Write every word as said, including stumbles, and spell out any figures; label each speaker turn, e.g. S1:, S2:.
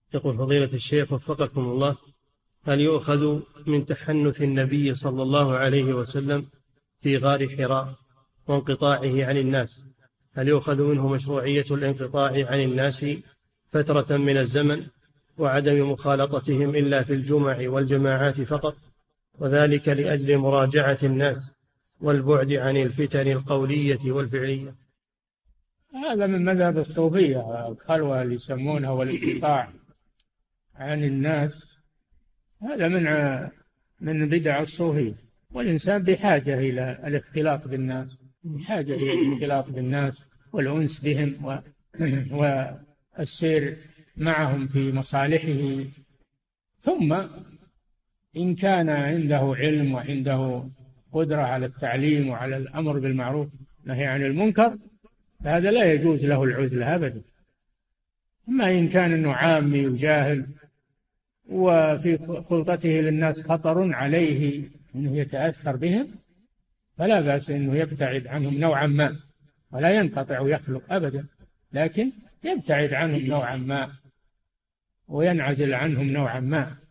S1: يقول فضيلة الشيخ وفقكم الله: هل يؤخذ من تحنث النبي صلى الله عليه وسلم في غار حراء وانقطاعه عن الناس، هل يؤخذ منه مشروعية الانقطاع عن الناس فترة من الزمن وعدم مخالطتهم إلا في الجمع والجماعات فقط، وذلك لأجل مراجعة الناس والبعد عن الفتن القولية والفعلية؟
S2: هذا من مذهب الصوفية، الخلوة اللي يسمونها والانقطاع عن الناس، هذا من من بدع الصوفية. والإنسان بحاجة إلى الاختلاط بالناس، بحاجة إلى الاختلاط بالناس والأنس بهم والسير معهم في مصالحه. ثم إن كان عنده علم وعنده قدرة على التعليم وعلى الأمر بالمعروف والنهي عن المنكر، فهذا لا يجوز له العزلة أبدا. أما إن كان أنه عامي وجاهل وفي خلطته للناس خطر عليه أنه يتأثر بهم، فلا بأس أنه يبتعد عنهم نوعا ما، ولا ينقطع ويخلق أبدا، لكن يبتعد عنهم نوعا ما وينعزل عنهم نوعا ما.